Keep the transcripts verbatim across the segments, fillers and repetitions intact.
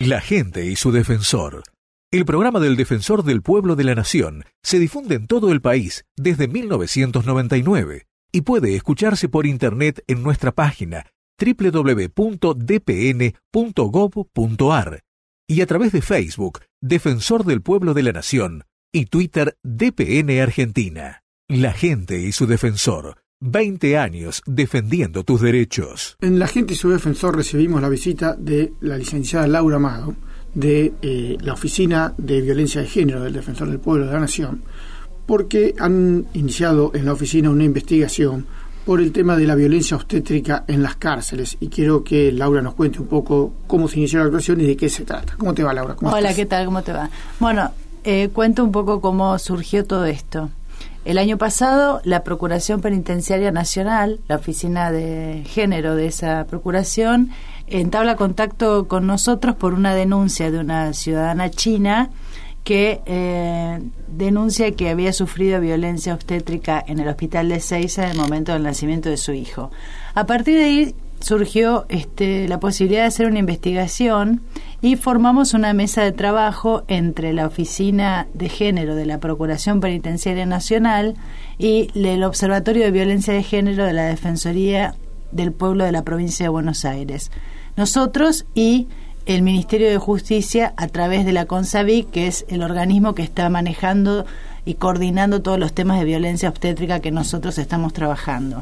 La gente y su defensor. El programa del Defensor del Pueblo de la Nación se difunde en todo el país desde mil novecientos noventa y nueve y puede escucharse por internet en nuestra página doble u doble u doble u punto d p n punto gov punto a r y a través de Facebook, Defensor del Pueblo de la Nación, y Twitter, D P N Argentina. La gente y su defensor. veinte años defendiendo tus derechos. En La gente y su defensor recibimos la visita de la licenciada Laura Amado, de eh, la Oficina de Violencia de Género del Defensor del Pueblo de la Nación, porque han iniciado en la oficina una investigación por el tema de la violencia obstétrica en las cárceles, y quiero que Laura nos cuente un poco cómo se inició la actuación y de qué se trata. ¿Cómo te va, Laura? ¿Cómo Hola, estás? ¿qué tal? ¿Cómo te va? Bueno, eh, cuento un poco cómo surgió todo esto. El año pasado, la Procuración Penitenciaria Nacional, la Oficina de Género de esa Procuración, entabla contacto con nosotros por una denuncia de una ciudadana china que eh, denuncia que había sufrido violencia obstétrica en el hospital de Ezeiza en el momento del nacimiento de su hijo. A partir de ahí surgió este, la posibilidad de hacer una investigación y formamos una mesa de trabajo entre la Oficina de Género de la Procuración Penitenciaria Nacional y el Observatorio de Violencia de Género de la Defensoría del Pueblo de la Provincia de Buenos Aires. Nosotros y el Ministerio de Justicia a través de la CONSAVIC, que es el organismo que está manejando y coordinando todos los temas de violencia obstétrica que nosotros estamos trabajando.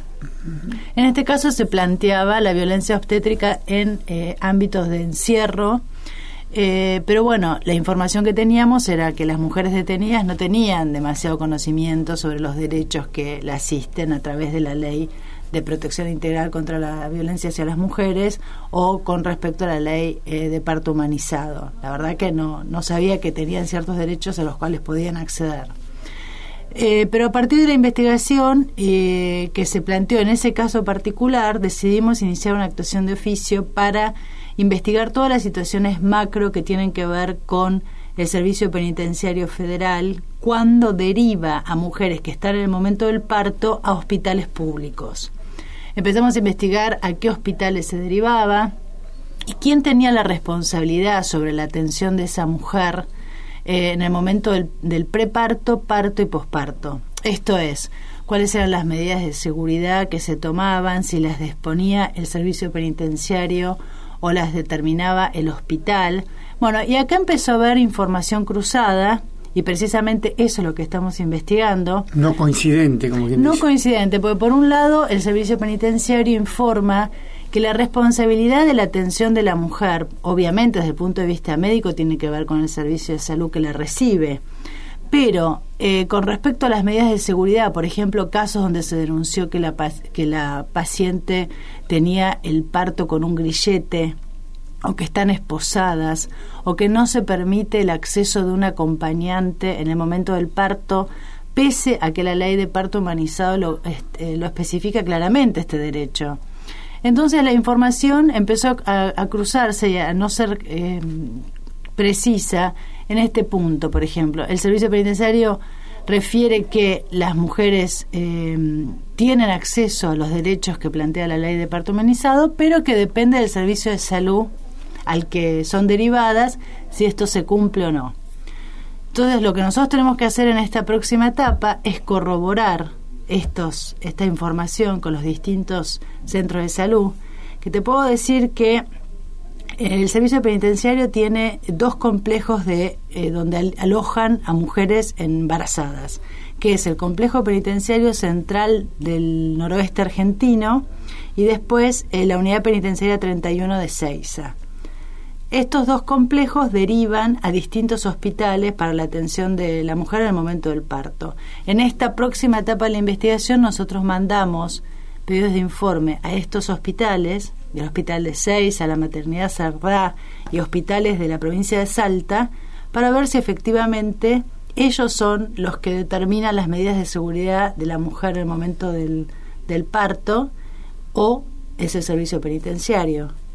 En este caso se planteaba la violencia obstétrica en eh, ámbitos de encierro, eh, pero bueno, la información que teníamos era que las mujeres detenidas no tenían demasiado conocimiento sobre los derechos que la asisten a través de la ley de protección integral contra la violencia hacia las mujeres o con respecto a la ley eh, de parto humanizado. La verdad que no, no sabía que tenían ciertos derechos a los cuales podían acceder. Eh, pero a partir de la investigación eh, que se planteó en ese caso particular, decidimos iniciar una actuación de oficio para investigar todas las situaciones macro que tienen que ver con el Servicio Penitenciario Federal cuando deriva a mujeres que están en el momento del parto a hospitales públicos. Empezamos a investigar a qué hospitales se derivaba y quién tenía la responsabilidad sobre la atención de esa mujer eh, en el momento del, del preparto, parto y posparto. Esto es, cuáles eran las medidas de seguridad que se tomaban, si las disponía el servicio penitenciario o las determinaba el hospital. Bueno, y acá empezó a haber información cruzada, y precisamente eso es lo que estamos investigando. No coincidente, como quien No dice. coincidente, porque por un lado el servicio penitenciario informa que la responsabilidad de la atención de la mujer, obviamente desde el punto de vista médico, tiene que ver con el servicio de salud que la recibe. Pero eh, con respecto a las medidas de seguridad, por ejemplo, casos donde se denunció que la, que la paciente tenía el parto con un grillete, o que están esposadas, o que no se permite el acceso de un acompañante en el momento del parto, pese a que la ley de parto humanizado lo, este, lo especifica claramente este derecho. Entonces la información empezó a, a cruzarse y a no ser eh, precisa en este punto. Por ejemplo, el servicio penitenciario refiere que las mujeres eh, tienen acceso a los derechos que plantea la ley de parto humanizado, pero que depende del servicio de salud al que son derivadas, si esto se cumple o no. Entonces, lo que nosotros tenemos que hacer en esta próxima etapa es corroborar estos, esta información con los distintos centros de salud, que te puedo decir que el servicio penitenciario tiene dos complejos de eh, donde al, alojan a mujeres embarazadas, que es el complejo penitenciario central del noroeste argentino y después eh, la unidad penitenciaria treinta y uno de Ezeiza. Estos dos complejos derivan a distintos hospitales para la atención de la mujer en el momento del parto. En esta próxima etapa de la investigación nosotros mandamos pedidos de informe a estos hospitales, del Hospital de Ezeiza, la Maternidad Sardá y hospitales de la provincia de Salta, para ver si efectivamente ellos son los que determinan las medidas de seguridad de la mujer en el momento del, del parto, o es el servicio penitenciario.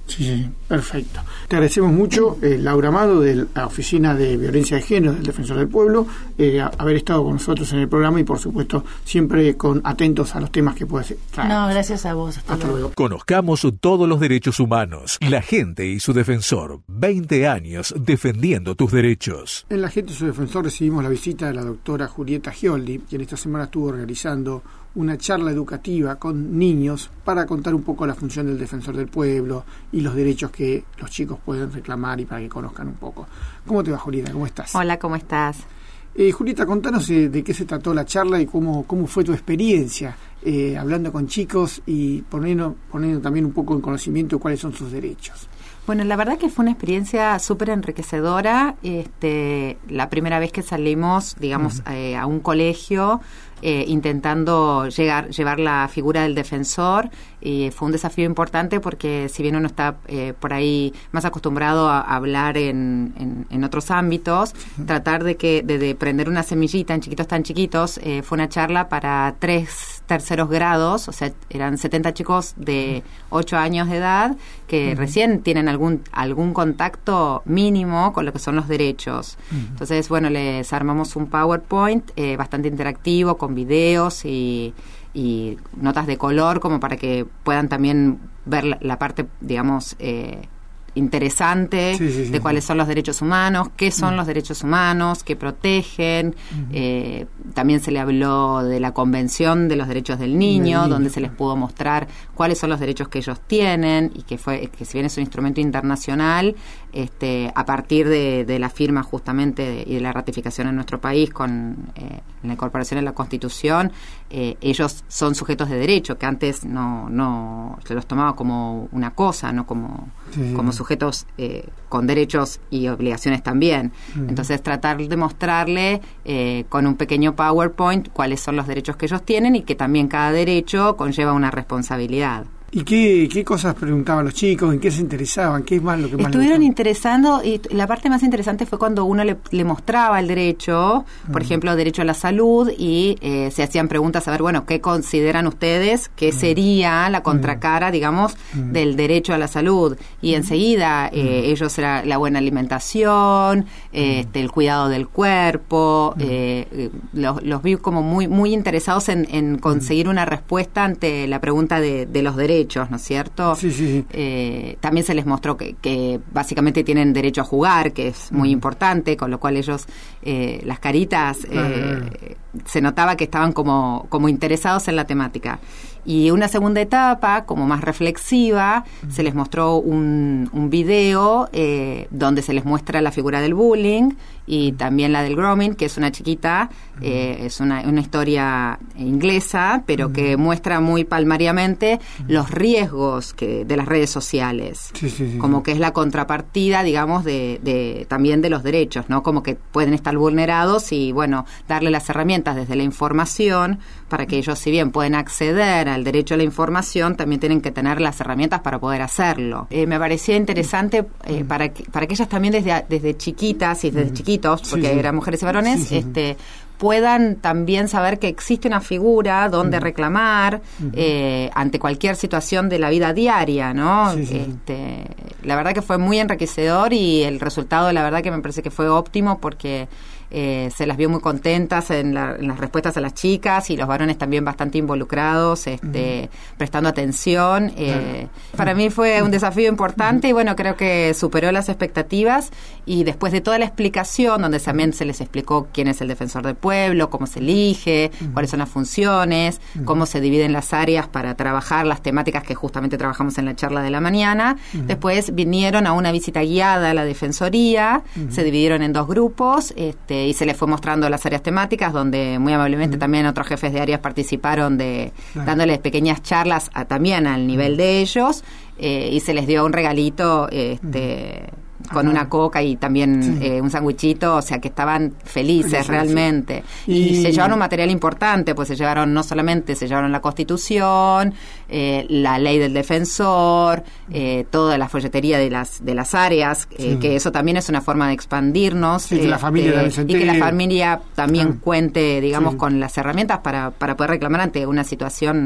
Sí, sí, perfecto. Te agradecemos mucho, eh, Laura Amado, de la Oficina de Violencia de Género del Defensor del Pueblo, eh, a, haber estado con nosotros en el programa y, por supuesto, siempre con atentos a los temas que puedes traer. No, gracias a vos. Hasta, Hasta luego. luego. Conozcamos todos los derechos humanos. La gente y su defensor. veinte años defendiendo tus derechos. En La gente y su defensor recibimos la visita de la doctora Julieta Gioldi, quien esta semana estuvo realizando una charla educativa con niños para contar un poco la función del defensor del pueblo y los derechos que los chicos pueden reclamar y para que conozcan un poco. ¿Cómo te va, Julieta? ¿Cómo estás? Hola, ¿cómo estás? Eh, Julieta, contanos eh, de qué se trató la charla y cómo, cómo fue tu experiencia eh, hablando con chicos y poniendo, poniendo también un poco en conocimiento de cuáles son sus derechos. Bueno, la verdad que fue una experiencia súper enriquecedora. Este, la primera vez que salimos, digamos, uh-huh. eh, a un colegio, eh, intentando llegar, llevar la figura del defensor, y fue un desafío importante porque si bien uno está eh, por ahí más acostumbrado a, a hablar en, en, en otros ámbitos, uh-huh. tratar de que de, de prender una semillita en chiquitos tan chiquitos, eh, fue una charla para tres terceros grados, o sea, eran setenta chicos de ocho años de edad que uh-huh. recién tienen algún algún contacto mínimo con lo que son los derechos. Uh-huh. Entonces, bueno, les armamos un PowerPoint eh, bastante interactivo con videos y, y notas de color como para que puedan también ver la, la parte, digamos, eh, interesante sí, sí, sí, de cuáles sí. son los derechos humanos, qué son uh-huh. los derechos humanos, qué protegen. Uh-huh. Eh, también se le habló de la Convención de los Derechos del Niño, niño donde se les pudo mostrar cuáles son los derechos que ellos tienen y que fue que si bien es un instrumento internacional, este, a partir de, de la firma justamente de, y de la ratificación en nuestro país con eh, la incorporación en la Constitución, eh, ellos son sujetos de derecho, que antes no, no se los tomaba como una cosa, no como, sí. como sujetos eh, con derechos y obligaciones también. Uh-huh. Entonces tratar de mostrarle eh, con un pequeño PowerPoint cuáles son los derechos que ellos tienen y que también cada derecho conlleva una responsabilidad. ¿Y qué, qué cosas preguntaban los chicos? ¿En qué se interesaban? ¿Qué es más lo que más Estuvieron interesando, y la parte más interesante fue cuando uno le, le mostraba el derecho, por uh-huh. ejemplo, derecho a la salud, y eh, se hacían preguntas a ver, bueno, ¿qué consideran ustedes que uh-huh. sería la contracara, uh-huh. digamos, uh-huh. del derecho a la salud? Y uh-huh. enseguida uh-huh. eh, ellos era la buena alimentación, eh, uh-huh. este, el cuidado del cuerpo, uh-huh. eh, los, los vi como muy, muy interesados en, en conseguir uh-huh. una respuesta ante la pregunta de, de los derechos. ¿No es cierto? Sí, sí, sí. Eh, también se les mostró que, que básicamente tienen derecho a jugar, que es muy uh-huh. importante, con lo cual ellos, eh, las caritas, eh, uh-huh. se notaba que estaban como, como interesados en la temática. Y una segunda etapa, como más reflexiva, uh-huh. se les mostró un, un video eh, donde se les muestra la figura del bullying y uh-huh. también la del grooming, que es una chiquita, uh-huh. eh, es una, una historia inglesa, pero uh-huh. que muestra muy palmariamente uh-huh. los riesgos que, de las redes sociales, sí, sí, sí, como sí. que es la contrapartida, digamos, de, de también de los derechos, ¿no? Como que pueden estar vulnerados y, bueno, darle las herramientas desde la información para que ellos, si bien pueden acceder al derecho a la información, también tienen que tener las herramientas para poder hacerlo. Eh, me parecía interesante eh, para que, para que ellas también desde, desde chiquitas y desde uh-huh. chiquitos, porque sí, sí. eran mujeres y varones, sí, sí. este puedan también saber que existe una figura donde uh-huh. reclamar uh-huh. eh, ante cualquier situación de la vida diaria, ¿no? Sí, sí. Este, la verdad que fue muy enriquecedor y el resultado, la verdad que me parece que fue óptimo porque Eh, se las vio muy contentas en, la, en las respuestas a las chicas y los varones también bastante involucrados, este, uh-huh. prestando atención. Eh, uh-huh. Para mí fue un desafío importante uh-huh. y bueno, creo que superó las expectativas y después de toda la explicación, donde también se les explicó quién es el defensor del pueblo, cómo se elige, uh-huh. cuáles son las funciones, uh-huh. cómo se dividen las áreas para trabajar las temáticas que justamente trabajamos en la charla de la mañana. Uh-huh. Después vinieron a una visita guiada a la Defensoría, uh-huh. se dividieron en dos grupos, este, y se les fue mostrando las áreas temáticas, donde muy amablemente uh-huh. también otros jefes de áreas participaron de claro. dándoles pequeñas charlas a, también al nivel uh-huh. de ellos, eh, y se les dio un regalito este uh-huh. con una coca y también sí. eh, un sandwichito, o sea que estaban felices sí, sí, realmente. Sí. Y, y se llevaron un material importante, pues se llevaron no solamente, se llevaron la Constitución, eh, la ley del defensor, eh, toda la folletería de las de las áreas, eh, sí. que eso también es una forma de expandirnos. Sí, que la familia este, y que la familia también ah. cuente, digamos, sí. con las herramientas para, para poder reclamar ante una situación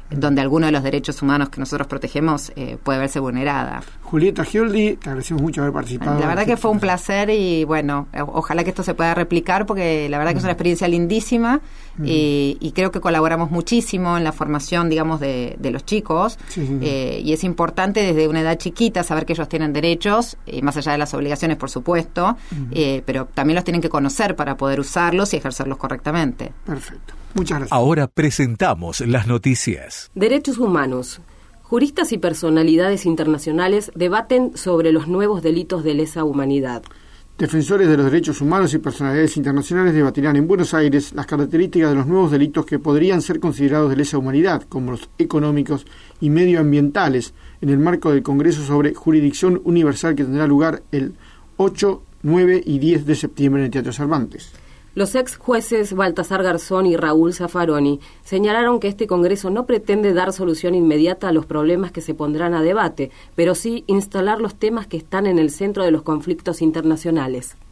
donde alguno de los derechos humanos que nosotros protegemos eh, puede verse vulnerada. Julieta Gioldi, te agradecemos mucho haber participado. La verdad que fue un placer y bueno, ojalá que esto se pueda replicar porque la verdad que es una experiencia lindísima mm. y, y creo que colaboramos muchísimo en la formación, digamos, de, de los chicos sí, sí. Eh, y es importante desde una edad chiquita saber que ellos tienen derechos, eh, más allá de las obligaciones, por supuesto, mm. eh, pero también los tienen que conocer para poder usarlos y ejercerlos correctamente. Perfecto. Muchas gracias. Ahora presentamos las noticias. Derechos humanos. Juristas y personalidades internacionales debaten sobre los nuevos delitos de lesa humanidad. Defensores de los derechos humanos y personalidades internacionales debatirán en Buenos Aires las características de los nuevos delitos que podrían ser considerados de lesa humanidad, como los económicos y medioambientales, en el marco del Congreso sobre Jurisdicción Universal que tendrá lugar el ocho, nueve y diez de septiembre en el Teatro Cervantes. Los ex jueces Baltasar Garzón y Raúl Zaffaroni señalaron que este Congreso no pretende dar solución inmediata a los problemas que se pondrán a debate, pero sí instalar los temas que están en el centro de los conflictos internacionales.